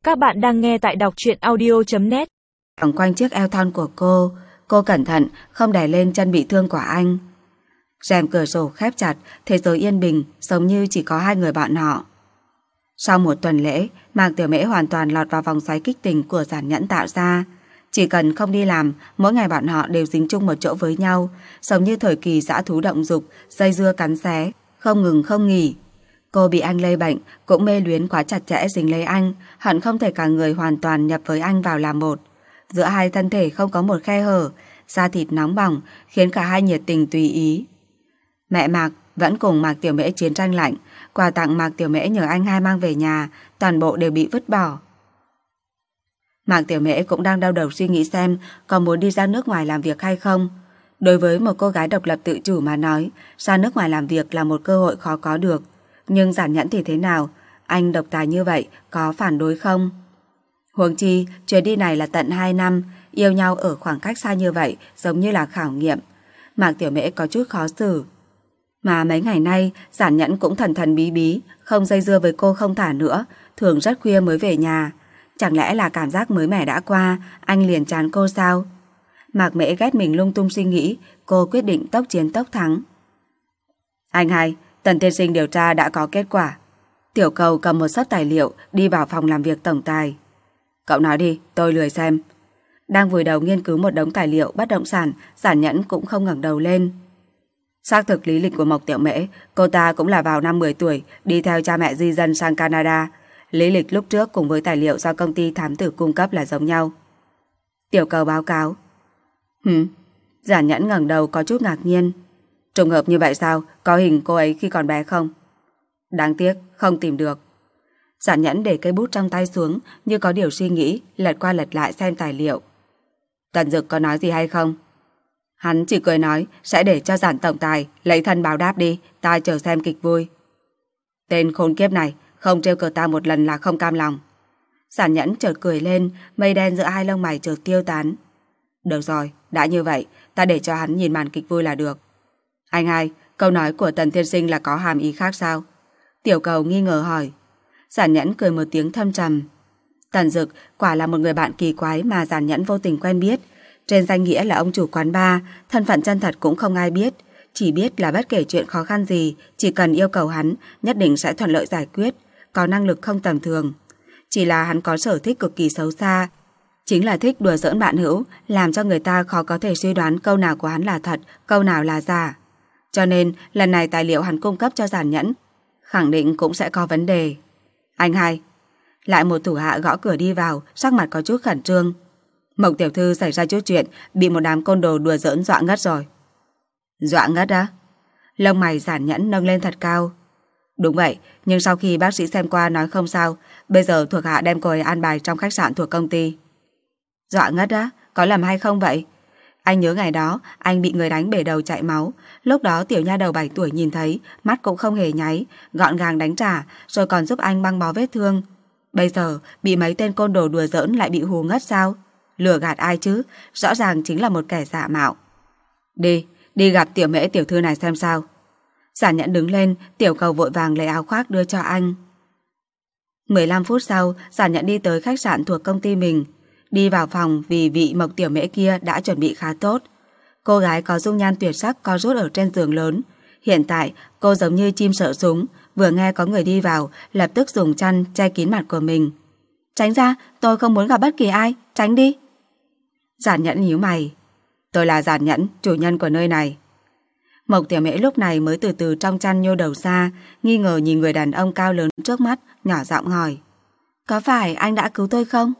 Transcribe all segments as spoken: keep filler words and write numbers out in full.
Các bạn đang nghe tại đọc truyện audio chấm net. Vòng quanh chiếc eo thon của cô, cô cẩn thận không đè lên chân bị thương của anh. Rèm cửa sổ khép chặt, thế giới yên bình, giống như chỉ có hai người bọn họ. Sau một tuần lễ, Mạc Tiểu Mễ hoàn toàn lọt vào vòng xoáy kích tình của Giản Nhẫn tạo ra. Chỉ cần không đi làm, mỗi ngày bọn họ đều dính chung một chỗ với nhau, giống như thời kỳ dã thú động dục, dây dưa cắn xé, không ngừng không nghỉ. Cô bị anh lây bệnh, cũng mê luyến quá chặt chẽ dính lấy anh, hận không thể cả người hoàn toàn nhập với anh vào làm một. Giữa hai thân thể không có một khe hở, da thịt nóng bỏng, khiến cả hai nhiệt tình tùy ý. Mẹ Mạc vẫn cùng Mạc Tiểu Mễ chiến tranh lạnh, quà tặng Mạc Tiểu Mễ nhờ anh hai mang về nhà, toàn bộ đều bị vứt bỏ. Mạc Tiểu Mễ cũng đang đau đầu suy nghĩ xem có muốn đi ra nước ngoài làm việc hay không. Đối với một cô gái độc lập tự chủ mà nói, ra nước ngoài làm việc là một cơ hội khó có được. Nhưng Giản Nhẫn thì thế nào? Anh độc tài như vậy, có phản đối không? Huống chi, chuyến đi này là tận hai năm, yêu nhau ở khoảng cách xa như vậy, giống như là khảo nghiệm. Mạc Tiểu Mễ có chút khó xử. Mà mấy ngày nay, Giản Nhẫn cũng thần thần bí bí, không dây dưa với cô không thả nữa, thường rất khuya mới về nhà. Chẳng lẽ là cảm giác mới mẻ đã qua, anh liền chán cô sao? Mạc Mễ ghét mình lung tung suy nghĩ, cô quyết định tốc chiến tốc thắng. Anh hai, Tần tiên sinh điều tra đã có kết quả. Tiểu Cầu cầm một sấp tài liệu đi vào phòng làm việc tổng tài. Cậu nói đi, tôi lười xem. Đang vùi đầu nghiên cứu một đống tài liệu bất động sản, Giản Nhẫn cũng không ngẩng đầu lên. Xác thực lý lịch của Mộc Tiểu Mễ, cô ta cũng là vào năm mười tuổi, đi theo cha mẹ di dân sang Canada. Lý lịch lúc trước cùng với tài liệu do công ty thám tử cung cấp là giống nhau. Tiểu Cầu báo cáo. Hừm. Giản Nhẫn ngẩng đầu có chút ngạc nhiên. Trùng hợp như vậy sao? Có hình cô ấy khi còn bé không? Đáng tiếc, không tìm được. Giản Nhẫn để cây bút trong tay xuống, như có điều suy nghĩ, lật qua lật lại xem tài liệu. Tần Dực có nói gì hay không? Hắn chỉ cười nói sẽ để cho Giản tổng tài lấy thân báo đáp đi, ta chờ xem kịch vui. Tên khốn kiếp này, không trêu cợt ta một lần là không cam lòng. Giản Nhẫn chợt cười lên, mây đen giữa hai lông mày chợt tiêu tán. Được rồi, đã như vậy, ta để cho hắn nhìn màn kịch vui là được. Anh hai, câu nói của Tần tiên sinh là có hàm ý khác sao? Tiểu Cầu nghi ngờ hỏi. Giản Nhẫn cười một tiếng thâm trầm. Tần Dực quả là một người bạn kỳ quái mà Giản Nhẫn vô tình quen biết. Trên danh nghĩa là ông chủ quán bar, thân phận chân thật cũng không ai biết. Chỉ biết là bất kể chuyện khó khăn gì, chỉ cần yêu cầu hắn, nhất định sẽ thuận lợi giải quyết, có năng lực không tầm thường. Chỉ là hắn có sở thích cực kỳ xấu xa, chính là thích đùa giỡn bạn hữu, làm cho người ta khó có thể suy đoán câu nào của hắn là thật, câu nào là giả. Cho nên, lần này tài liệu hắn cung cấp cho Giản Nhẫn khẳng định cũng sẽ có vấn đề. Anh hai. Lại một thủ hạ gõ cửa đi vào, sắc mặt có chút khẩn trương. Mộc tiểu thư xảy ra chút chuyện, bị một đám côn đồ đùa giỡn dọa ngất rồi. Dọa ngất á? Lông mày Giản Nhẫn nâng lên thật cao. Đúng vậy, nhưng sau khi bác sĩ xem qua nói không sao, bây giờ thuộc hạ đem cô ấy an bài trong khách sạn thuộc công ty. Dọa ngất á? Có lầm hay không vậy? Anh nhớ ngày đó, anh bị người đánh bể đầu chảy máu. Lúc đó tiểu nha đầu bảy tuổi nhìn thấy, mắt cũng không hề nháy, gọn gàng đánh trả, rồi còn giúp anh băng bó vết thương. Bây giờ, bị mấy tên côn đồ đùa giỡn lại bị hù ngất sao? Lừa gạt ai chứ? Rõ ràng chính là một kẻ giả mạo. Đi, đi gặp Tiểu Mễ tiểu thư này xem sao. Giản Nhẫn đứng lên, Tiểu Cầu vội vàng lấy áo khoác đưa cho anh. mười lăm phút sau, Giản Nhẫn đi tới khách sạn thuộc công ty mình. Đi vào phòng vì vị Mộc Tiểu Mễ kia đã chuẩn bị khá tốt. Cô gái có dung nhan tuyệt sắc co rút ở trên giường lớn. Hiện tại cô giống như chim sợ súng, vừa nghe có người đi vào lập tức dùng chăn che kín mặt của mình. Tránh ra, tôi không muốn gặp bất kỳ ai, tránh đi. Giản Nhẫn nhíu mày. Tôi là Giản Nhẫn, chủ nhân của nơi này. Mộc Tiểu Mễ lúc này mới từ từ trong chăn nhô đầu ra, nghi ngờ nhìn người đàn ông cao lớn trước mắt, nhỏ giọng hỏi. Có phải anh đã cứu tôi không?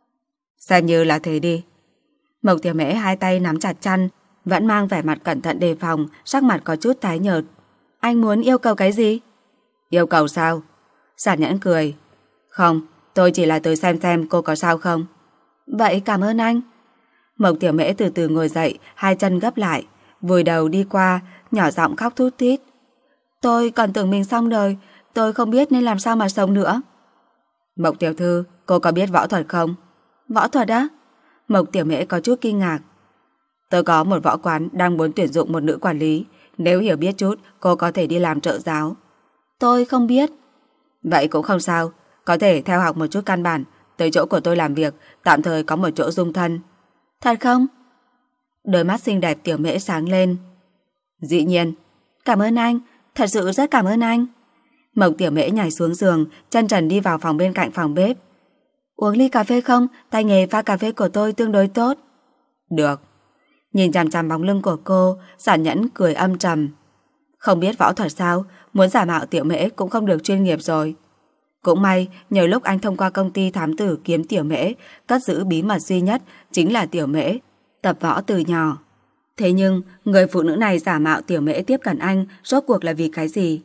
Xem như là thế đi. Mộc Tiểu Mễ hai tay nắm chặt chăn, vẫn mang vẻ mặt cẩn thận đề phòng, sắc mặt có chút tái nhợt. Anh muốn yêu cầu cái gì? Yêu cầu sao? Giản Nhẫn cười. Không, tôi chỉ là tới xem xem cô có sao không. Vậy cảm ơn anh. Mộc Tiểu Mễ từ từ ngồi dậy, hai chân gấp lại, vùi đầu đi qua, nhỏ giọng khóc thút thít. Tôi còn tưởng mình xong đời, tôi không biết nên làm sao mà sống nữa. Mộc tiểu thư, cô có biết võ thuật không? Võ thuật á? Mộc Tiểu Mễ có chút kinh ngạc. Tôi có một võ quán đang muốn tuyển dụng một nữ quản lý, nếu hiểu biết chút, cô có thể đi làm trợ giáo. Tôi không biết. Vậy cũng không sao, có thể theo học một chút căn bản, tới chỗ của tôi làm việc, tạm thời có một chỗ dung thân. Thật không? Đôi mắt xinh đẹp Tiểu Mễ sáng lên. Dĩ nhiên. Cảm ơn anh, thật sự rất cảm ơn anh. Mộc Tiểu Mễ nhảy xuống giường, chân trần đi vào phòng bên cạnh phòng bếp. Uống ly cà phê không? Tay nghề pha cà phê của tôi tương đối tốt. Được. Nhìn chằm chằm bóng lưng của cô, Giản Nhẫn cười âm trầm. Không biết võ thuật sao, muốn giả mạo Tiểu Mễ cũng không được chuyên nghiệp rồi. Cũng may, nhờ lúc anh thông qua công ty thám tử kiếm Tiểu Mễ, cất giữ bí mật duy nhất chính là Tiểu Mễ, tập võ từ nhỏ. Thế nhưng, người phụ nữ này giả mạo Tiểu Mễ tiếp cận anh, rốt cuộc là vì cái gì?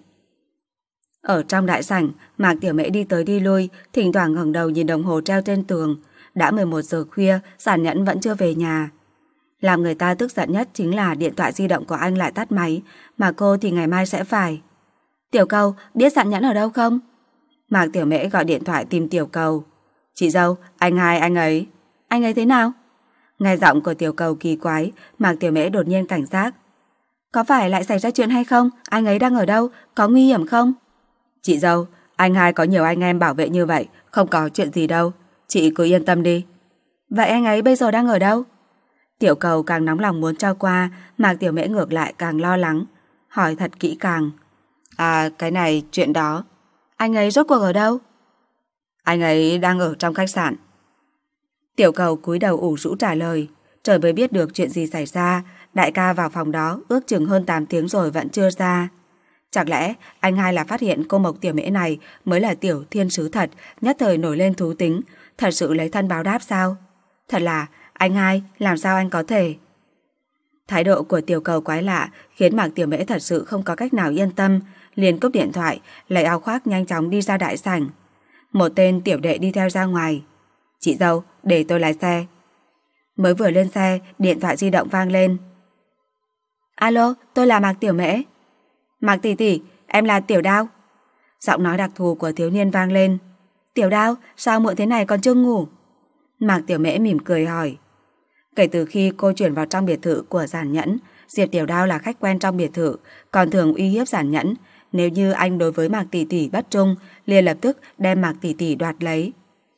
Ở trong đại sảnh, Mạc Tiểu Mễ đi tới đi lui, thỉnh thoảng ngẩng đầu nhìn đồng hồ treo trên tường. Đã mười một giờ khuya, Giản Nhẫn vẫn chưa về nhà. Làm người ta tức giận nhất chính là điện thoại di động của anh lại tắt máy, mà cô thì ngày mai sẽ phải. Tiểu Cầu, biết Giản Nhẫn ở đâu không? Mạc Tiểu Mễ gọi điện thoại tìm Tiểu Cầu. Chị dâu, anh hai anh ấy. Anh ấy thế nào? Nghe giọng của Tiểu Cầu kỳ quái, Mạc Tiểu Mễ đột nhiên cảnh giác. Có phải lại xảy ra chuyện hay không? Anh ấy đang ở đâu? Có nguy hiểm không? Chị dâu, anh hai có nhiều anh em bảo vệ như vậy, không có chuyện gì đâu. Chị cứ yên tâm đi. Vậy anh ấy bây giờ đang ở đâu? Tiểu Cầu càng nóng lòng muốn trao qua, Mạc Tiểu Mễ ngược lại càng lo lắng, hỏi thật kỹ càng. À, cái này, chuyện đó. Anh ấy rốt cuộc ở đâu? Anh ấy đang ở trong khách sạn. Tiểu Cầu cúi đầu ủ rũ trả lời. Trời mới biết được chuyện gì xảy ra. Đại ca vào phòng đó ước chừng hơn tám tiếng rồi vẫn chưa ra. Chẳng lẽ anh hai là phát hiện cô Mộc Tiểu Mễ này mới là tiểu thiên sứ thật, nhất thời nổi lên thú tính, thật sự lấy thân báo đáp sao? Thật là, anh hai, làm sao anh có thể? Thái độ của Tiểu Cầu quái lạ khiến Mạc Tiểu Mễ thật sự không có cách nào yên tâm, liền cúp điện thoại, lấy áo khoác nhanh chóng đi ra đại sảnh. Một tên tiểu đệ đi theo ra ngoài. Chị dâu, để tôi lái xe. Mới vừa lên xe, điện thoại di động vang lên. Alo, tôi là Mạc Tiểu Mễ. Mạc tỷ tỷ, em là Tiểu Đao. Giọng nói đặc thù của thiếu niên vang lên. Tiểu Đao, sao muộn thế này còn chưa ngủ? Mạc Tiểu Mễ mỉm cười hỏi. Kể từ khi cô chuyển vào trong biệt thự của Giản Nhẫn, Diệp Tiểu Đao là khách quen trong biệt thự, còn thường uy hiếp Giản Nhẫn. Nếu như anh đối với Mạc tỷ tỷ bất trung, liền lập tức đem Mạc tỷ tỷ đoạt lấy.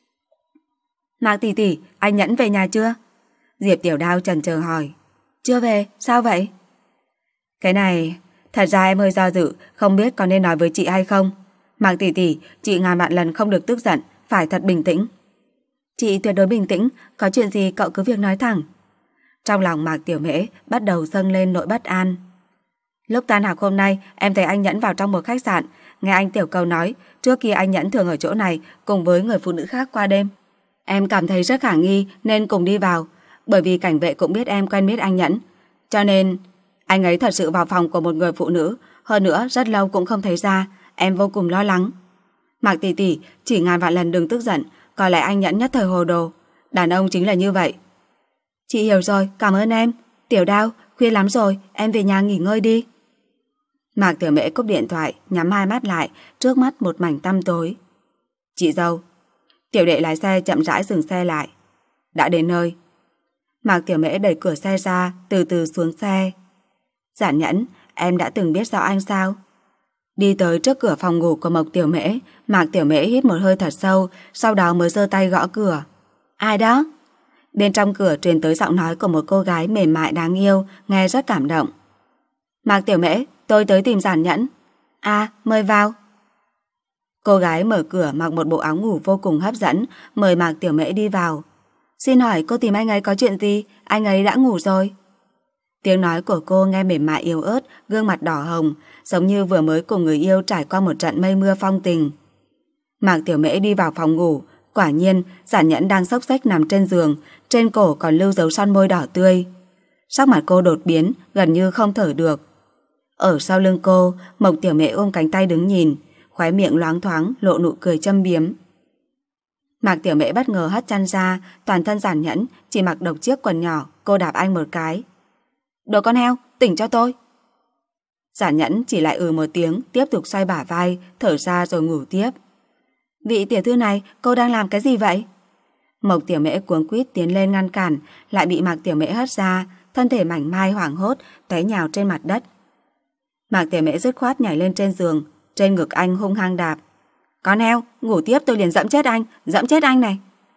Mạc tỷ tỷ, anh Nhẫn về nhà chưa? Diệp Tiểu Đao chần chờ hỏi. Chưa về, sao vậy? Cái này, thật ra em hơi do dự, không biết có nên nói với chị hay không. Mạc tỷ tỷ, chị ngàn vạn lần không được tức giận, phải thật bình tĩnh. Chị tuyệt đối bình tĩnh, có chuyện gì cậu cứ việc nói thẳng. Trong lòng Mạc Tiểu Mễ bắt đầu dâng lên nỗi bất an. Lúc tan học hôm nay, em thấy anh Nhẫn vào trong một khách sạn. Nghe anh Tiểu Cầu nói, trước kia anh Nhẫn thường ở chỗ này cùng với người phụ nữ khác qua đêm. Em cảm thấy rất khả nghi nên cùng đi vào. Bởi vì cảnh vệ cũng biết em quen biết anh Nhẫn, cho nên anh ấy thật sự vào phòng của một người phụ nữ. Hơn nữa rất lâu cũng không thấy ra. Em vô cùng lo lắng. Mạc tỷ tỷ, chỉ ngàn vạn lần đừng tức giận. Có lẽ anh Nhẫn nhất thời hồ đồ. Đàn ông chính là như vậy. Chị hiểu rồi, cảm ơn em. Tiểu Đao, khuya lắm rồi, em về nhà nghỉ ngơi đi. Mạc Tiểu Mễ cúp điện thoại, nhắm hai mắt lại, trước mắt một mảnh tăm tối. Chị dâu. Tiểu đệ lái xe chậm rãi dừng xe lại. Đã đến nơi. Mạc Tiểu Mễ đẩy cửa xe ra, từ từ xuống xe. Giản Nhẫn, em đã từng biết rõ anh sao? Đi tới trước cửa phòng ngủ của Mộc Tiểu Mễ, Mạc Tiểu Mễ hít một hơi thật sâu, sau đó mới giơ tay gõ cửa. Ai đó? Bên trong cửa truyền tới giọng nói của một cô gái mềm mại đáng yêu, nghe rất cảm động. Mạc Tiểu Mễ, tôi tới tìm Giản Nhẫn. À, mời vào. Cô gái mở cửa mặc một bộ áo ngủ vô cùng hấp dẫn, mời Mạc Tiểu Mễ đi vào. Xin hỏi cô tìm anh ấy có chuyện gì? Anh ấy đã ngủ rồi. Tiếng nói của cô nghe mềm mại yếu ớt, gương mặt đỏ hồng, giống như vừa mới cùng người yêu trải qua một trận mây mưa phong tình. Mạc Tiểu Mễ đi vào phòng ngủ, quả nhiên Giản Nhẫn đang xốc xếch nằm trên giường, trên cổ còn lưu dấu son môi đỏ tươi. Sắc mặt cô đột biến, gần như không thở được. Ở sau lưng cô, Mộc Tiểu Mễ ôm cánh tay đứng nhìn, khóe miệng loáng thoáng lộ nụ cười châm biếm. Mạc Tiểu Mễ bất ngờ hất chăn ra, toàn thân Giản Nhẫn chỉ mặc độc chiếc quần nhỏ, cô đạp anh một cái. Đồ con heo, tỉnh cho tôi. Giản Nhẫn chỉ lại ừ một tiếng, tiếp tục xoay bả vai, thở ra rồi ngủ tiếp. Vị tiểu thư này, cô đang làm cái gì vậy? Mộc Tiểu Mễ cuống quýt tiến lên ngăn cản, lại bị Mạc Tiểu Mễ hất ra, thân thể mảnh mai hoảng hốt, té nhào trên mặt đất. Mạc Tiểu Mễ dứt khoát nhảy lên trên giường, trên ngực anh hung hăng đạp. Con heo, ngủ tiếp tôi liền dẫm chết anh, dẫm chết anh này.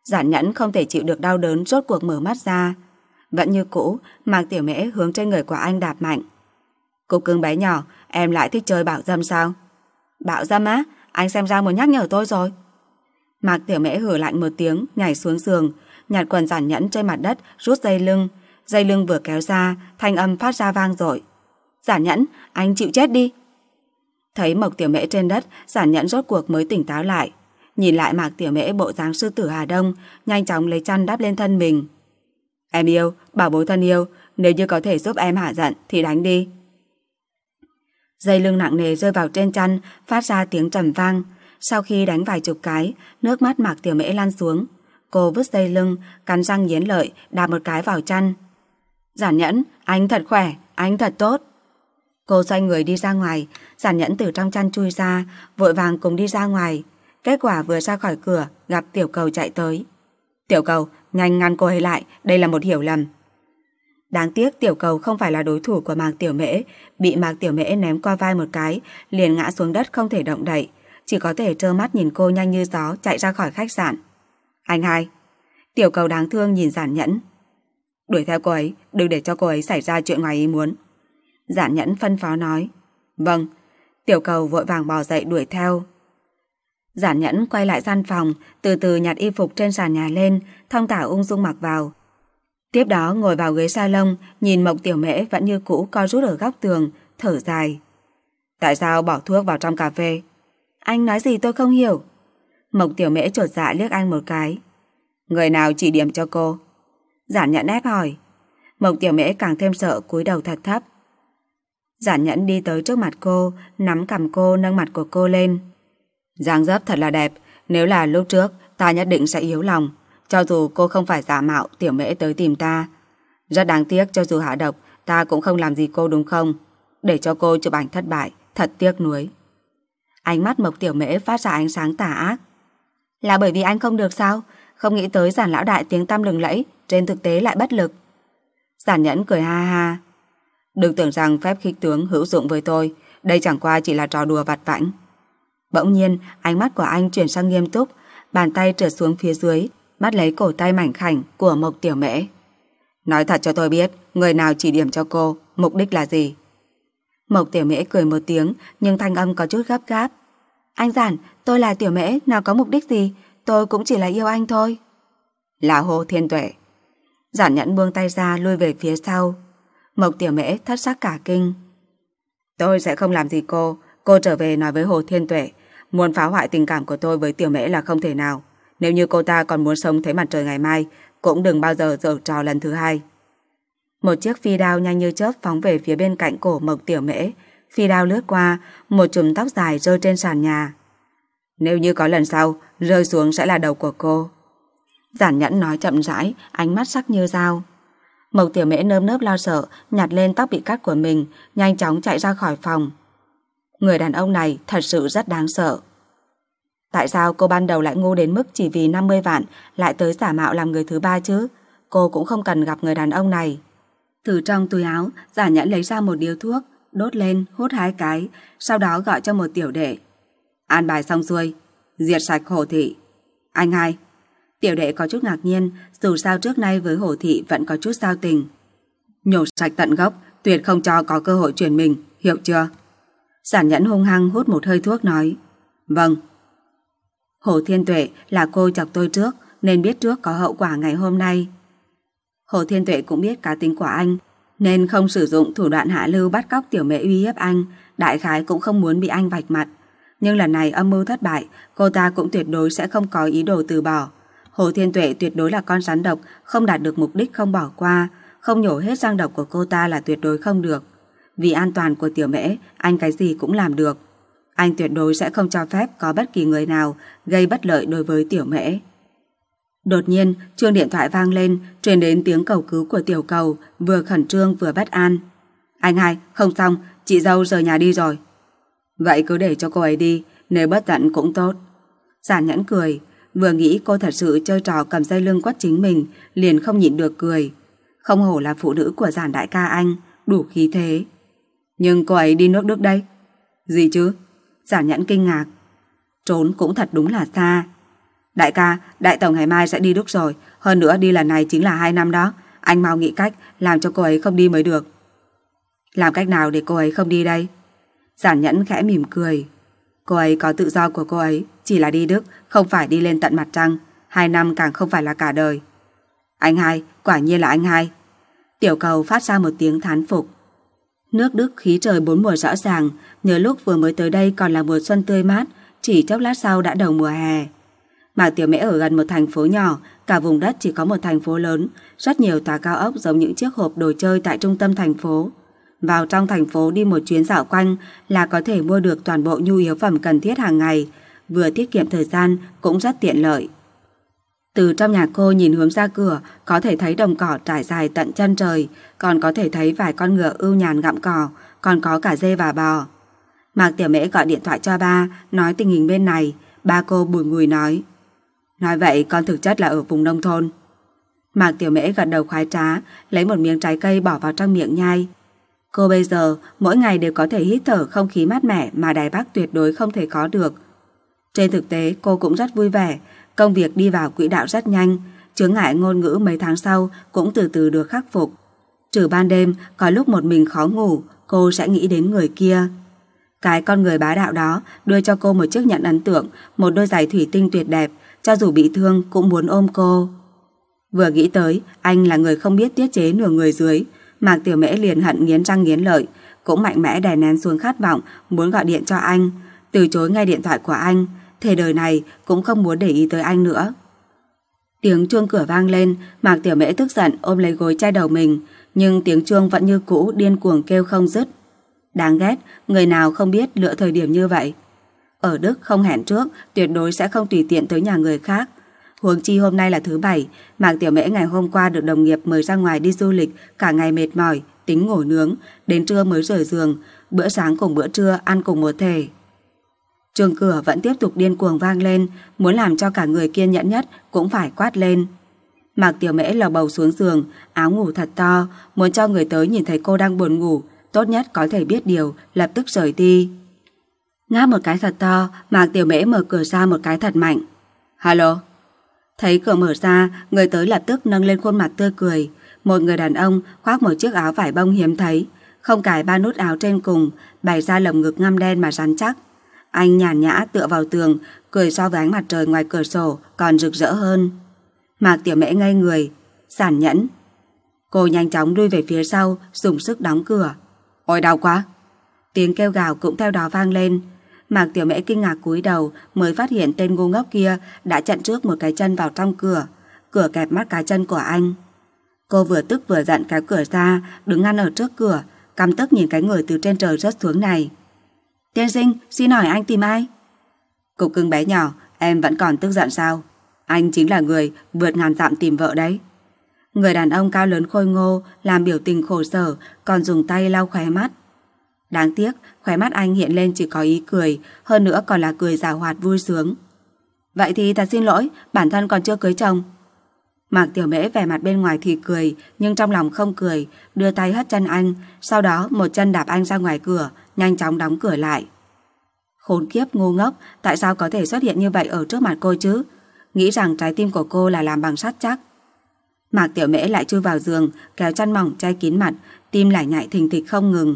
Giản Nhẫn không thể chịu được đau đớn rốt cuộc mở mắt ra. Vẫn như cũ, Mạc Tiểu Mễ hướng trên người của anh đạp mạnh. Cục cưng bé nhỏ, em lại thích chơi bạo dâm sao? Bạo dâm á? Anh xem ra muốn nhắc nhở tôi rồi. Mạc Tiểu Mễ hử lạnh một tiếng, nhảy xuống giường, nhặt quần Giản Nhẫn trên mặt đất, rút dây lưng. Dây lưng vừa kéo ra, thanh âm phát ra vang dội. Giản Nhẫn, anh chịu chết đi. Thấy Mộc Tiểu Mễ trên đất, Giản Nhẫn rốt cuộc mới tỉnh táo lại. Nhìn lại Mạc Tiểu Mễ bộ dáng sư tử Hà Đông, nhanh chóng lấy chăn đắp lên thân mình. Em yêu, bảo bối thân yêu, nếu như có thể giúp em hạ giận thì đánh đi. Dây lưng nặng nề rơi vào trên chăn, phát ra tiếng trầm vang. Sau khi đánh vài chục cái, nước mắt Mạc Tiểu Mễ lan xuống. Cô vứt dây lưng, cắn răng nghiến lợi, đạp một cái vào chăn. Giản Nhẫn, anh thật khỏe, anh thật tốt. Cô xoay người đi ra ngoài, Giản Nhẫn từ trong chăn chui ra, vội vàng cùng đi ra ngoài. Kết quả vừa ra khỏi cửa, gặp Tiểu Cầu chạy tới. Tiểu Cầu, nhanh ngăn cô ấy lại, đây là một hiểu lầm. Đáng tiếc Tiểu Cầu không phải là đối thủ của Mạc Tiểu Mễ, bị Mạc Tiểu Mễ ném qua vai một cái, liền ngã xuống đất không thể động đậy, chỉ có thể trơ mắt nhìn cô nhanh như gió chạy ra khỏi khách sạn. Anh hai. Tiểu Cầu đáng thương nhìn Giản Nhẫn. Đuổi theo cô ấy, đừng để cho cô ấy xảy ra chuyện ngoài ý muốn. Giản Nhẫn phân phó nói. Vâng. Tiểu Cầu vội vàng bò dậy đuổi theo. Giản Nhẫn quay lại gian phòng, từ từ nhặt y phục trên sàn nhà lên, thong thả ung dung mặc vào. Tiếp đó ngồi vào ghế salon, nhìn Mộc Tiểu Mễ vẫn như cũ co rút ở góc tường, thở dài. Tại sao bỏ thuốc vào trong cà phê? Anh nói gì tôi không hiểu. Mộc Tiểu Mễ chột dạ liếc anh một cái. Người nào chỉ điểm cho cô? Giản Nhẫn ép hỏi. Mộc Tiểu Mễ càng thêm sợ, cúi đầu thật thấp. Giản Nhẫn đi tới trước mặt cô, nắm cằm cô, nâng mặt của cô lên. Dáng dấp thật là đẹp, nếu là lúc trước ta nhất định sẽ yếu lòng, cho dù cô không phải giả mạo Tiểu Mễ tới tìm ta. Rất đáng tiếc, cho dù hạ độc ta cũng không làm gì cô đúng không? Để cho cô chụp ảnh thất bại, thật tiếc nuối. Ánh mắt Mộc Tiểu Mễ phát ra ánh sáng tà ác. Là bởi vì anh không được sao? Không nghĩ tới Giản lão đại tiếng tăm lừng lẫy, trên thực tế lại bất lực. Giản Nhẫn cười ha ha. Đừng tưởng rằng phép khích tướng hữu dụng với tôi, đây chẳng qua chỉ là trò đùa vặt vãnh. Bỗng nhiên, ánh mắt của anh chuyển sang nghiêm túc, bàn tay trượt xuống phía dưới, bắt lấy cổ tay mảnh khảnh của Mộc Tiểu Mễ. Nói thật cho tôi biết, người nào chỉ điểm cho cô, mục đích là gì? Mộc Tiểu Mễ cười một tiếng, nhưng thanh âm có chút gấp gáp. Anh Giản, tôi là Tiểu Mễ, nào có mục đích gì, tôi cũng chỉ là yêu anh thôi. Là Hồ Thiên Tuệ. Giản Nhẫn buông tay ra lui về phía sau. Mộc Tiểu Mễ thất sắc cả kinh. Tôi sẽ không làm gì cô, cô trở về nói với Hồ Thiên Tuệ, muốn phá hoại tình cảm của tôi với Tiểu Mễ là không thể nào. Nếu như cô ta còn muốn sống thấy mặt trời ngày mai, cũng đừng bao giờ giở trò lần thứ hai. Một chiếc phi đao nhanh như chớp phóng về phía bên cạnh cổ Mộc Tiểu Mễ. Phi đao lướt qua, một chùm tóc dài rơi trên sàn nhà. Nếu như có lần sau, rơi xuống sẽ là đầu của cô. Giản Nhẫn nói chậm rãi, ánh mắt sắc như dao. Mộc Tiểu Mễ nơm nớp lo sợ, nhặt lên tóc bị cắt của mình, nhanh chóng chạy ra khỏi phòng. Người đàn ông này thật sự rất đáng sợ. Tại sao cô ban đầu lại ngu đến mức chỉ vì năm mươi vạn lại tới giả mạo làm người thứ ba chứ? Cô cũng không cần gặp người đàn ông này. Từ trong túi áo, Giản Nhẫn lấy ra một điếu thuốc, đốt lên, hút hai cái, sau đó gọi cho một tiểu đệ. An bài xong xuôi, diệt sạch Hồ thị. Anh hai. Tiểu đệ có chút ngạc nhiên, dù sao trước nay với Hồ thị vẫn có chút giao tình. Nhổ sạch tận gốc, tuyệt không cho có cơ hội chuyển mình, hiểu chưa? Giản Nhẫn hung hăng hút một hơi thuốc nói. Vâng. Hồ Thiên Tuệ là cô chọc tôi trước, nên biết trước có hậu quả ngày hôm nay. Hồ Thiên Tuệ cũng biết cá tính của anh, nên không sử dụng thủ đoạn hạ lưu bắt cóc Tiểu Mễ uy hiếp anh, đại khái cũng không muốn bị anh vạch mặt. Nhưng lần này âm mưu thất bại, cô ta cũng tuyệt đối sẽ không có ý đồ từ bỏ. Hồ Thiên Tuệ tuyệt đối là con rắn độc, không đạt được mục đích không bỏ qua, không nhổ hết răng độc của cô ta là tuyệt đối không được. Vì an toàn của Tiểu Mễ, anh cái gì cũng làm được. Anh tuyệt đối sẽ không cho phép có bất kỳ người nào gây bất lợi đối với Tiểu Mễ. Đột nhiên, chuông điện thoại vang lên, truyền đến tiếng cầu cứu của Tiểu Cầu, vừa khẩn trương vừa bất an. Anh hai, không xong, chị dâu rời nhà đi rồi. Vậy cứ để cho cô ấy đi, nếu bất giận cũng tốt. Giản Nhẫn cười, vừa nghĩ cô thật sự chơi trò cầm dây lưng quất chính mình, liền không nhịn được cười. Không hổ là phụ nữ của Giản đại ca anh, đủ khí thế. Nhưng cô ấy đi nước Đức đây. Gì chứ? Giản Nhẫn kinh ngạc. Trốn cũng thật đúng là xa. Đại ca, đại tổng ngày mai sẽ đi Đức rồi. Hơn nữa đi lần này chính là hai năm đó. Anh mau nghĩ cách làm cho cô ấy không đi mới được. Làm cách nào để cô ấy không đi đây? Giản Nhẫn khẽ mỉm cười. Cô ấy có tự do của cô ấy, chỉ là đi Đức, không phải đi lên tận mặt trăng. Hai năm càng không phải là cả đời. Anh hai, quả nhiên là anh hai. Tiểu Cầu phát ra một tiếng thán phục. Nước Đức khí trời bốn mùa rõ ràng, nhớ lúc vừa mới tới đây còn là mùa xuân tươi mát, chỉ chốc lát sau đã đầu mùa hè. Mạc Tiểu Mễ ở gần một thành phố nhỏ, cả vùng đất chỉ có một thành phố lớn, rất nhiều tòa cao ốc giống những chiếc hộp đồ chơi tại trung tâm thành phố. Vào trong thành phố đi một chuyến dạo quanh là có thể mua được toàn bộ nhu yếu phẩm cần thiết hàng ngày, vừa tiết kiệm thời gian cũng rất tiện lợi. Từ trong nhà cô nhìn hướng ra cửa, có thể thấy đồng cỏ trải dài tận chân trời, còn có thể thấy vài con ngựa ưu nhàn gặm cỏ, còn có cả dê và bò. Mạc Tiểu Mễ gọi điện thoại cho ba, nói tình hình bên này. Ba cô bùi ngùi nói: Nói vậy con thực chất là ở vùng nông thôn. Mạc Tiểu Mễ gật đầu khoái trá, lấy một miếng trái cây bỏ vào trong miệng nhai. Cô bây giờ mỗi ngày đều có thể hít thở không khí mát mẻ mà Đài Bắc tuyệt đối không thể có được. Trên thực tế cô cũng rất vui vẻ, công việc đi vào quỹ đạo rất nhanh, chướng ngại ngôn ngữ mấy tháng sau cũng từ từ được khắc phục. Trừ ban đêm có lúc một mình khó ngủ, cô sẽ nghĩ đến người kia. Cái con người bá đạo đó đưa cho cô một chiếc nhẫn ấn tượng, một đôi giày thủy tinh tuyệt đẹp, cho dù bị thương cũng muốn ôm cô. Vừa nghĩ tới anh là người không biết tiết chế nửa người dưới, Mạc Tiểu Mễ liền hận nghiến răng nghiến lợi, cũng mạnh mẽ đè nén xuống khát vọng muốn gọi điện cho anh, từ chối ngay điện thoại của anh, thề đời này cũng không muốn để ý tới anh nữa. Tiếng chuông cửa vang lên, Mạc Tiểu Mễ tức giận ôm lấy gối chai đầu mình, nhưng tiếng chuông vẫn như cũ điên cuồng kêu không dứt. Đáng ghét, người nào không biết lựa thời điểm như vậy. Ở Đức không hẹn trước, tuyệt đối sẽ không tùy tiện tới nhà người khác. Huống chi hôm nay là thứ bảy, Mạc Tiểu Mễ ngày hôm qua được đồng nghiệp mời ra ngoài đi du lịch, cả ngày mệt mỏi, tính ngủ nướng, đến trưa mới rời giường, bữa sáng cùng bữa trưa ăn cùng một thể. Chuông cửa vẫn tiếp tục điên cuồng vang lên, muốn làm cho cả người kiên nhẫn nhất cũng phải quát lên. Mạc Tiểu Mễ lầu bầu xuống giường, áo ngủ thật to, muốn cho người tới nhìn thấy cô đang buồn ngủ, tốt nhất có thể biết điều, lập tức rời đi. Ngáp một cái thật to, Mạc Tiểu Mễ mở cửa ra một cái thật mạnh. Hello. Thấy cửa mở ra, người tới lập tức nâng lên khuôn mặt tươi cười. Một người đàn ông khoác một chiếc áo vải bông hiếm thấy, không cài ba nút áo trên cùng, bày ra lồng ngực ngăm đen mà rắn chắc. Anh nhàn nhã tựa vào tường, cười so với ánh mặt trời ngoài cửa sổ còn rực rỡ hơn. Mạc Tiểu Mễ ngây người. Giản Nhẫn. Cô nhanh chóng lui về phía sau, dùng sức đóng cửa. Ôi đau quá. Tiếng kêu gào cũng theo đó vang lên. Mạc Tiểu Mễ kinh ngạc cúi đầu, mới phát hiện tên ngu ngốc kia đã chặn trước một cái chân vào trong cửa. Cửa kẹp mắt cái chân của anh. Cô vừa tức vừa giận kéo cửa ra, đứng ngăn ở trước cửa, căm tức nhìn cái người từ trên trời rớt xuống này. Tiên sinh, xin hỏi anh tìm ai? Cục cưng bé nhỏ, em vẫn còn tức giận sao? Anh chính là người vượt ngàn dặm tìm vợ đấy. Người đàn ông cao lớn khôi ngô làm biểu tình khổ sở, còn dùng tay lau khóe mắt. Đáng tiếc, khóe mắt anh hiện lên chỉ có ý cười, hơn nữa còn là cười giảo hoạt vui sướng. Vậy thì thật xin lỗi, bản thân còn chưa cưới chồng. Mạc Tiểu Mễ vẻ mặt bên ngoài thì cười, nhưng trong lòng không cười, đưa tay hất chân anh, sau đó một chân đạp anh ra ngoài cửa, nhanh chóng đóng cửa lại. Khốn kiếp ngu ngốc, tại sao có thể xuất hiện như vậy ở trước mặt cô chứ? Nghĩ rằng trái tim của cô là làm bằng sắt chắc. Mạc Tiểu Mễ lại chui vào giường, kéo chăn mỏng che kín mặt, tim lại nhảy thình thịch không ngừng.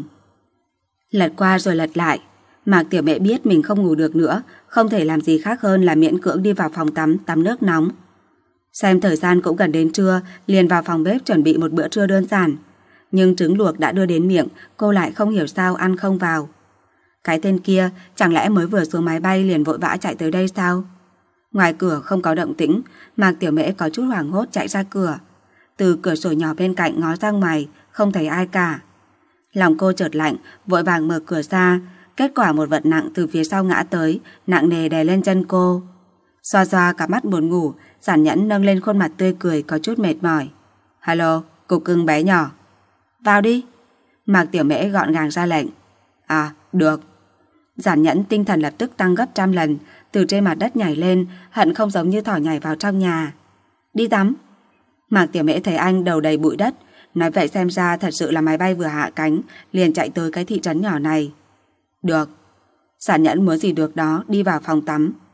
Lật qua rồi lật lại, Mạc Tiểu Mễ biết mình không ngủ được nữa, không thể làm gì khác hơn là miễn cưỡng đi vào phòng tắm, tắm nước nóng. Xem thời gian cũng gần đến trưa, liền vào phòng bếp chuẩn bị một bữa trưa đơn giản. Nhưng trứng luộc đã đưa đến miệng, cô lại không hiểu sao ăn không vào. Cái tên kia chẳng lẽ mới vừa xuống máy bay liền vội vã chạy tới đây sao? Ngoài cửa không có động tĩnh, Mạc Tiểu Mễ có chút hoảng hốt chạy ra cửa. Từ cửa sổ nhỏ bên cạnh ngó ra ngoài, không thấy ai cả. Lòng cô chợt lạnh, vội vàng mở cửa ra, kết quả một vật nặng từ phía sau ngã tới, nặng nề đè lên chân cô. Xoa xoa cặp mắt buồn ngủ, Giản Nhẫn nâng lên khuôn mặt tươi cười có chút mệt mỏi. Hello, cục cưng bé nhỏ. Vào đi. Mạc Tiểu Mễ gọn gàng ra lệnh. À, được. Giản Nhẫn tinh thần lập tức tăng gấp trăm lần, từ trên mặt đất nhảy lên, hận không giống như thỏ nhảy vào trong nhà. Đi tắm. Mạc Tiểu Mễ thấy anh đầu đầy bụi đất, nói vậy xem ra thật sự là máy bay vừa hạ cánh, liền chạy tới cái thị trấn nhỏ này. Được. Giản Nhẫn muốn gì được đó, đi vào phòng tắm.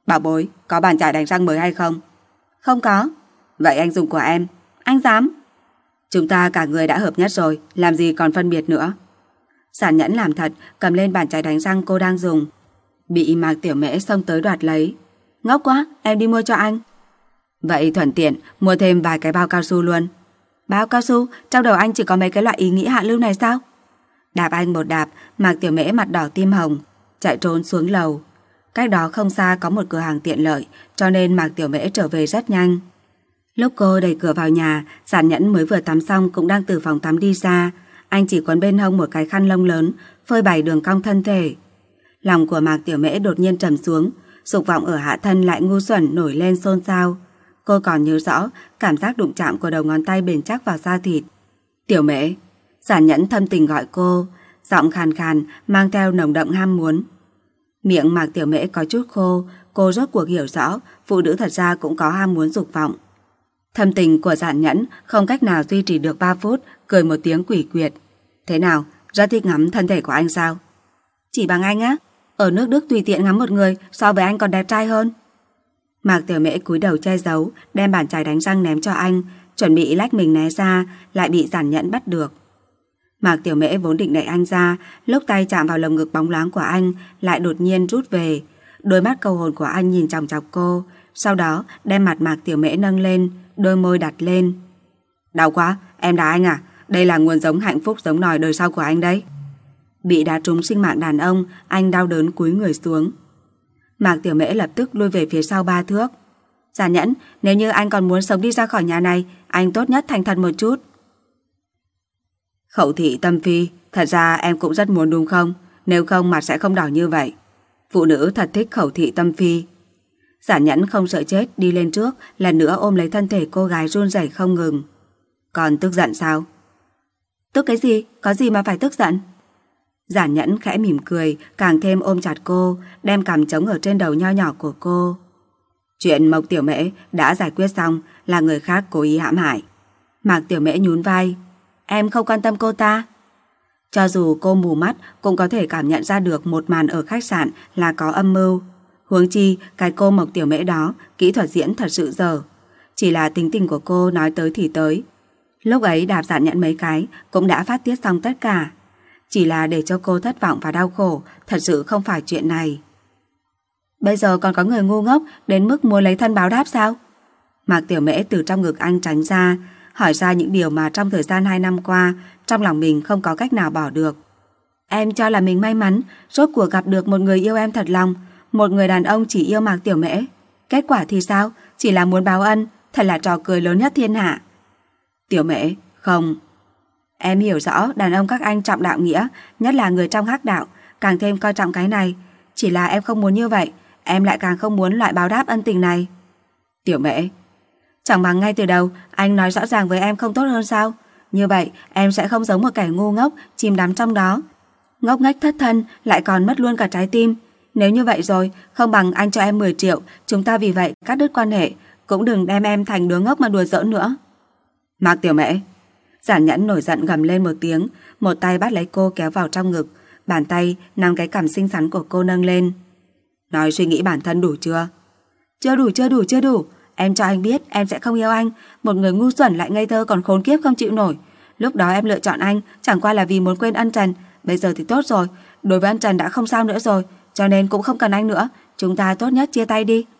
Bảo bối, có bàn chải đánh răng mới hay không? Không có. Vậy anh dùng của em. Anh dám? Chúng ta cả người đã hợp nhất rồi, làm gì còn phân biệt nữa. Giản Nhẫn làm thật, cầm lên bàn chải đánh răng cô đang dùng. Bị Mạc Tiểu Mễ xông tới đoạt lấy. Ngốc quá, em đi mua cho anh. Vậy thuận tiện, mua thêm vài cái bao cao su luôn. Bao cao su? Trong đầu anh chỉ có mấy cái loại ý nghĩ hạ lưu này sao? Đạp anh một đạp, Mạc Tiểu Mễ mặt đỏ tim hồng, chạy trốn xuống lầu. Cách đó không xa có một cửa hàng tiện lợi, cho nên Mạc Tiểu Mễ trở về rất nhanh. Lúc cô đẩy cửa vào nhà, Giản Nhẫn mới vừa tắm xong cũng đang từ phòng tắm đi ra. Anh chỉ quấn bên hông một cái khăn lông lớn, phơi bày đường cong thân thể. Lòng của Mạc Tiểu Mễ đột nhiên trầm xuống, dục vọng ở hạ thân lại ngu xuẩn nổi lên xôn xao. Cô còn nhớ rõ cảm giác đụng chạm của đầu ngón tay bền chắc vào da thịt. Tiểu Mễ. Giản Nhẫn thâm tình gọi cô, giọng khàn khàn mang theo nồng đậm ham muốn. Miệng Mạc Tiểu Mễ có chút khô, cô rốt cuộc hiểu rõ phụ nữ thật ra cũng có ham muốn dục vọng. Thâm tình của Giản Nhẫn không cách nào duy trì được ba phút, cười một tiếng quỷ quyệt. Thế nào, rất thích ngắm thân thể của anh sao? Chỉ bằng anh á? Ở nước Đức tùy tiện ngắm một người so với anh còn đẹp trai hơn. Mạc Tiểu Mễ cúi đầu che giấu, đem bàn chải đánh răng ném cho anh, chuẩn bị lách mình né ra, lại bị Giản Nhẫn bắt được. Mạc Tiểu Mễ vốn định đẩy anh ra, lúc tay chạm vào lồng ngực bóng loáng của anh, lại đột nhiên rút về. Đôi mắt cầu hồn của anh nhìn chòng chọc cô, sau đó đem mặt Mạc Tiểu Mễ nâng lên, đôi môi đặt lên. Đau quá, em đá anh à? Đây là nguồn giống hạnh phúc giống nòi đời sau của anh đấy. Bị đá trúng sinh mạng đàn ông, anh đau đớn cúi người xuống. Mạc Tiểu Mễ lập tức lui về phía sau ba thước. Giản Nhẫn, nếu như anh còn muốn sống đi ra khỏi nhà này, anh tốt nhất thành thật một chút. Khẩu thị tâm phi, thật ra em cũng rất muốn đúng không? Nếu không mặt sẽ không đỏ như vậy. Phụ nữ thật thích khẩu thị tâm phi. Giản Nhẫn không sợ chết đi lên trước, lần nữa ôm lấy thân thể cô gái run rẩy không ngừng. Còn tức giận sao? Tức cái gì? Có gì mà phải tức giận? Giản Nhẫn khẽ mỉm cười, càng thêm ôm chặt cô, đem cằm trống ở trên đầu nho nhỏ của cô. Chuyện Mộc Tiểu Mễ đã giải quyết xong, là người khác cố ý hãm hại. Mạc Tiểu Mễ nhún vai. Em không quan tâm cô ta. Cho dù cô mù mắt cũng có thể cảm nhận ra được một màn ở khách sạn là có âm mưu. Huống chi cái cô Mộc Tiểu Mễ đó kỹ thuật diễn thật sự dở. Chỉ là tính tình của cô nói tới thì tới. Lúc ấy đạp Giản Nhẫn mấy cái cũng đã phát tiết xong tất cả. Chỉ là để cho cô thất vọng và đau khổ, thật sự không phải chuyện này. Bây giờ còn có người ngu ngốc đến mức muốn lấy thân báo đáp sao? Mạc Tiểu Mễ từ trong ngực anh tránh ra, hỏi ra những điều mà trong thời gian hai năm qua trong lòng mình không có cách nào bỏ được. Em cho là mình may mắn rốt cuộc gặp được một người yêu em thật lòng, một người đàn ông chỉ yêu Mạc Tiểu Mễ. Kết quả thì sao? Chỉ là muốn báo ân, thật là trò cười lớn nhất thiên hạ. Tiểu Mễ, không. Em hiểu rõ đàn ông các anh trọng đạo nghĩa, nhất là người trong hắc đạo, càng thêm coi trọng cái này. Chỉ là em không muốn như vậy, em lại càng không muốn loại báo đáp ân tình này. Tiểu Mễ, chẳng bằng ngay từ đầu anh nói rõ ràng với em không tốt hơn sao? Như vậy em sẽ không giống một kẻ ngu ngốc chìm đắm trong đó, ngốc nghếch thất thân lại còn mất luôn cả trái tim. Nếu như vậy rồi, không bằng anh cho em mười triệu, chúng ta vì vậy cắt đứt quan hệ, cũng đừng đem em thành đứa ngốc mà đùa giỡn nữa. Mạc Tiểu Mễ. Giản Nhẫn nổi giận gầm lên một tiếng, một tay bắt lấy cô kéo vào trong ngực, bàn tay nắm cái cằm xinh xắn của cô nâng lên. Nói suy nghĩ bản thân đủ chưa? Chưa đủ, chưa đủ, chưa đủ. Em cho anh biết em sẽ không yêu anh, một người ngu xuẩn lại ngây thơ còn khốn kiếp không chịu nổi. Lúc đó em lựa chọn anh chẳng qua là vì muốn quên ân trần. Bây giờ thì tốt rồi, đối với ân trần đã không sao nữa rồi, cho nên cũng không cần anh nữa. Chúng ta tốt nhất chia tay đi.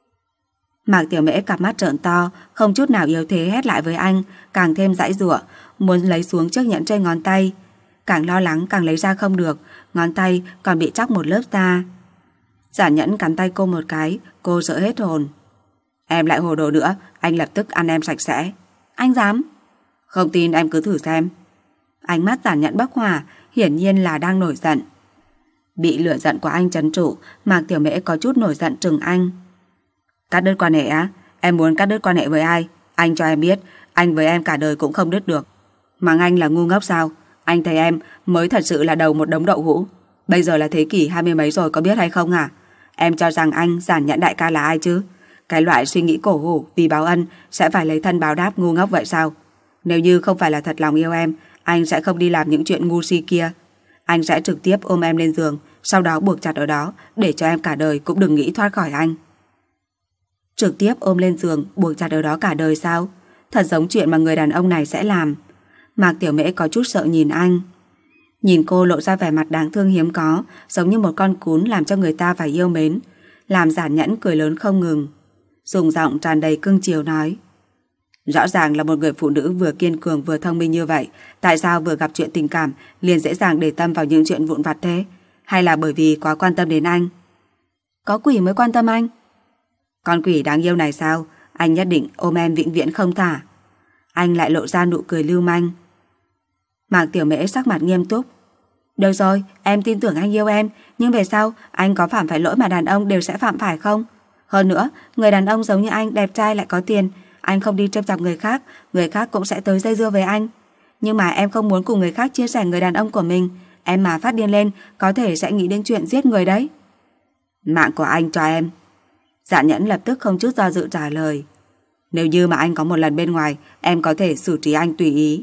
Mạc Tiểu Mễ cặp mắt trợn to, không chút nào yếu thế hét lại với anh, càng thêm giãy giụa, muốn lấy xuống chiếc nhẫn trên ngón tay. Càng lo lắng càng lấy ra không được, ngón tay còn bị chóc một lớp da. Giản Nhẫn cắn tay cô một cái, cô sợ hết hồn. Em lại hồ đồ nữa, anh lập tức ăn em sạch sẽ. Anh dám? Không tin em cứ thử xem. Ánh mắt Giản Nhẫn bốc hỏa, hiển nhiên là đang nổi giận. Bị lửa giận của anh trấn trụ, Mạc Tiểu Mễ có chút nổi giận trừng anh. Cắt đứt quan hệ á? Em muốn cắt đứt quan hệ với ai? Anh cho em biết, anh với em cả đời cũng không đứt được. Mà anh là ngu ngốc sao? Anh thấy em mới thật sự là đầu một đống đậu hũ. Bây giờ là thế kỷ hai mươi mấy rồi, có biết hay không hả? Em cho rằng anh Giản Nhẫn đại ca là ai chứ? Cái loại suy nghĩ cổ hủ vì báo ân sẽ phải lấy thân báo đáp ngu ngốc vậy sao? Nếu như không phải là thật lòng yêu em, anh sẽ không đi làm những chuyện ngu si kia. Anh sẽ trực tiếp ôm em lên giường, sau đó buộc chặt ở đó để cho em cả đời cũng đừng nghĩ thoát khỏi anh. Trực tiếp ôm lên giường buộc chặt ở đó cả đời sao? Thật giống chuyện mà người đàn ông này sẽ làm. Mạc Tiểu Mễ có chút sợ nhìn anh. Nhìn cô lộ ra vẻ mặt đáng thương hiếm có, giống như một con cún làm cho người ta phải yêu mến, làm Giản Nhẫn cười lớn không ngừng, dùng giọng tràn đầy cưng chiều nói: rõ ràng là một người phụ nữ vừa kiên cường vừa thông minh như vậy, tại sao vừa gặp chuyện tình cảm liền dễ dàng để tâm vào những chuyện vụn vặt thế? Hay là bởi vì quá quan tâm đến anh? Có quỷ mới quan tâm anh. Con quỷ đáng yêu này sao? Anh nhất định ôm em vĩnh viễn không thả. Anh lại lộ ra nụ cười lưu manh. Mạc Tiểu Mễ sắc mặt nghiêm túc. Được rồi, em tin tưởng anh yêu em, nhưng về sau anh có phạm phải lỗi mà đàn ông đều sẽ phạm phải không? Hơn nữa, người đàn ông giống như anh đẹp trai lại có tiền, anh không đi trêu chọc người khác, người khác cũng sẽ tới dây dưa với anh. Nhưng mà em không muốn cùng người khác chia sẻ người đàn ông của mình. Em mà phát điên lên có thể sẽ nghĩ đến chuyện giết người đấy. Mạng của anh cho em. Dạ Nhẫn lập tức không chút do dự trả lời. Nếu như mà anh có một lần bên ngoài, em có thể xử trí anh tùy ý.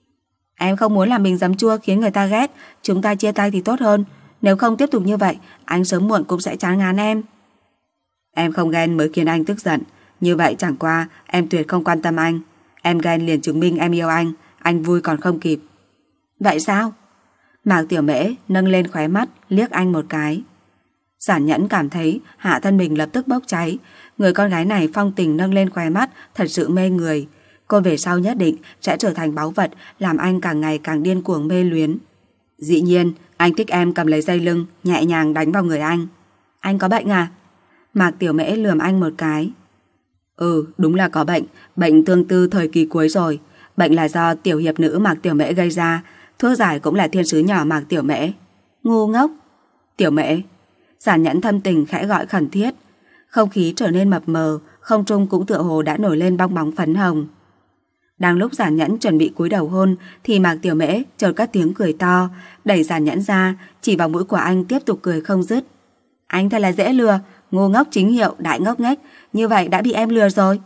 Em không muốn làm mình giấm chua khiến người ta ghét. Chúng ta chia tay thì tốt hơn. Nếu không tiếp tục như vậy, anh sớm muộn cũng sẽ chán ngán em. Em không ghen mới khiến anh tức giận. Như vậy chẳng qua em tuyệt không quan tâm anh. Em ghen liền chứng minh em yêu anh. Anh vui còn không kịp. Vậy sao? Mạc Tiểu Mễ nâng lên khóe mắt liếc anh một cái. Giản Nhẫn cảm thấy hạ thân mình lập tức bốc cháy. Người con gái này phong tình nâng lên khóe mắt thật sự mê người. Cô về sau nhất định sẽ trở thành báu vật, làm anh càng ngày càng điên cuồng mê luyến. Dĩ nhiên anh thích em cầm lấy dây lưng nhẹ nhàng đánh vào người anh. Anh có bệnh à? Mạc Tiểu Mễ lườm anh một cái. Ừ, đúng là có bệnh. Bệnh tương tư thời kỳ cuối rồi. Bệnh là do tiểu hiệp nữ Mạc Tiểu Mễ gây ra. Thuốc giải cũng là thiên sứ nhỏ Mạc Tiểu Mễ. Ngu ngốc. Tiểu Mễ. Giản Nhẫn thâm tình khẽ gọi khẩn thiết. Không khí trở nên mập mờ, không trung cũng tựa hồ đã nổi lên bong bóng phấn hồng. Đang lúc Giản Nhẫn chuẩn bị cúi đầu hôn thì Mạc Tiểu Mễ chợt cất tiếng cười to, đẩy Giản Nhẫn ra, chỉ vào mũi của anh tiếp tục cười không dứt. Anh thật là dễ lừa, ngu ngốc chính hiệu, đại ngốc nghếch, như vậy đã bị em lừa rồi.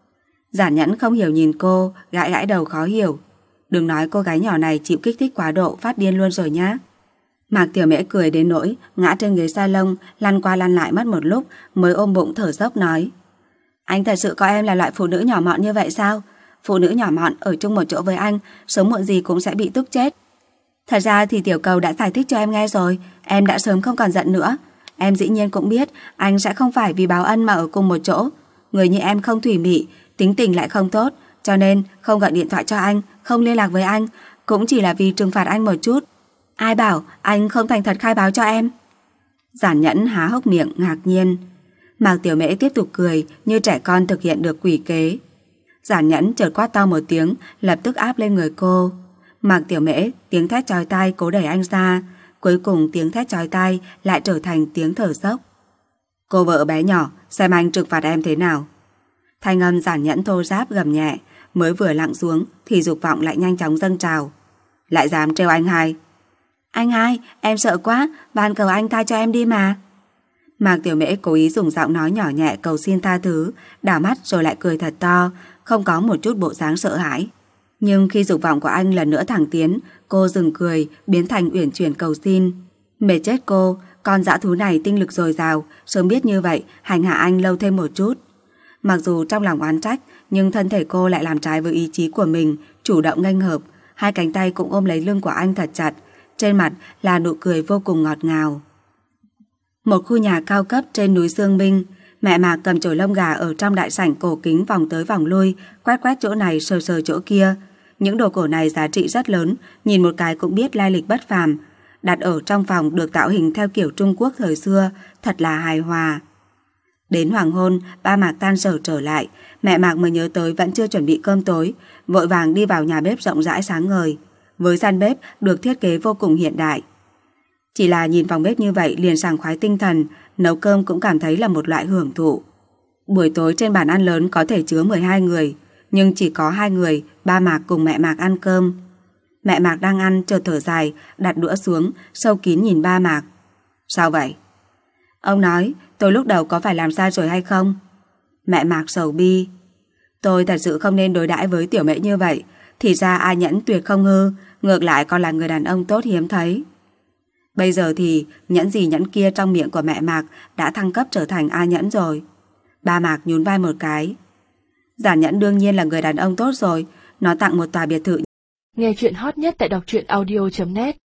Giản Nhẫn không hiểu nhìn cô, gãi gãi đầu khó hiểu. Đừng nói cô gái nhỏ này chịu kích thích quá độ phát điên luôn rồi nhá. Mạc Tiểu Mễ cười đến nỗi ngã trên ghế salon, lăn qua lăn lại mất một lúc mới ôm bụng thở dốc nói: Anh thật sự coi em là loại phụ nữ nhỏ mọn như vậy sao? Phụ nữ nhỏ mọn ở chung một chỗ với anh, sớm muộn gì cũng sẽ bị tức chết. Thật ra thì tiểu cầu đã giải thích cho em nghe rồi, em đã sớm không còn giận nữa. Em dĩ nhiên cũng biết anh sẽ không phải vì báo ân mà ở cùng một chỗ. Người như em không thủy mị, tính tình lại không tốt, cho nên không gọi điện thoại cho anh, không liên lạc với anh, cũng chỉ là vì trừng phạt anh một chút. Ai bảo anh không thành thật khai báo cho em? Giản Nhẫn há hốc miệng ngạc nhiên. Mạc Tiểu Mễ tiếp tục cười như trẻ con thực hiện được quỷ kế. Giản Nhẫn chợt quát to một tiếng, lập tức áp lên người cô. Mạc Tiểu Mễ tiếng thét chói tai cố đẩy anh ra, cuối cùng tiếng thét chói tai lại trở thành tiếng thở dốc. Cô vợ bé nhỏ, xem anh trừng phạt em thế nào. Thanh âm Giản Nhẫn thô ráp gầm nhẹ, mới vừa lặng xuống thì dục vọng lại nhanh chóng dâng trào. Lại dám trêu anh hai. Anh hai, em sợ quá, van cầu anh tha cho em đi mà. Mạc Tiểu Mễ cố ý dùng giọng nói nhỏ nhẹ cầu xin tha thứ, đảo mắt rồi lại cười thật to, không có một chút bộ dáng sợ hãi. Nhưng khi dục vọng của anh lần nữa thẳng tiến, cô dừng cười, biến thành uyển chuyển cầu xin. Mệt chết cô, con dã thú này tinh lực dồi dào, sớm biết như vậy, hành hạ anh lâu thêm một chút. Mặc dù trong lòng oán trách, nhưng thân thể cô lại làm trái với ý chí của mình, chủ động nghênh hợp, hai cánh tay cũng ôm lấy lưng của anh thật chặt, trên mặt là nụ cười vô cùng ngọt ngào. Một khu nhà cao cấp trên núi Dương Minh, mẹ Mạc cầm chổi lông gà ở trong đại sảnh cổ kính vòng tới vòng lui, quét quét chỗ này sờ sờ chỗ kia. Những đồ cổ này giá trị rất lớn, nhìn một cái cũng biết lai lịch bất phàm. Đặt ở trong phòng được tạo hình theo kiểu Trung Quốc thời xưa, thật là hài hòa. Đến hoàng hôn, ba Mạc tan sở trở lại, mẹ Mạc mới nhớ tới vẫn chưa chuẩn bị cơm tối, vội vàng đi vào nhà bếp rộng rãi sáng ngời, với gian bếp được thiết kế vô cùng hiện đại. Chỉ là nhìn phòng bếp như vậy liền sảng khoái tinh thần, nấu cơm cũng cảm thấy là một loại hưởng thụ. Buổi tối trên bàn ăn lớn có thể chứa mười hai người, nhưng chỉ có hai người, ba Mạc cùng mẹ Mạc ăn cơm. Mẹ Mạc đang ăn chợt thở dài, đặt đũa xuống, sâu kín nhìn ba Mạc. Sao vậy? Ông nói, tôi lúc đầu có phải làm sai rồi hay không? Mẹ Mạc sầu bi. Tôi thật sự không nên đối đãi với Tiểu Mễ như vậy. Thì ra A Nhẫn tuyệt không hư, ngược lại còn là người đàn ông tốt hiếm thấy. Bây giờ thì nhẫn gì nhẫn kia trong miệng của mẹ Mạc đã thăng cấp trở thành A Nhẫn rồi. Ba Mạc nhún vai một cái. Giản Nhẫn đương nhiên là người đàn ông tốt rồi, nó tặng một tòa biệt thự. Nghe chuyện hot nhất tại đọc truyện audio chấm net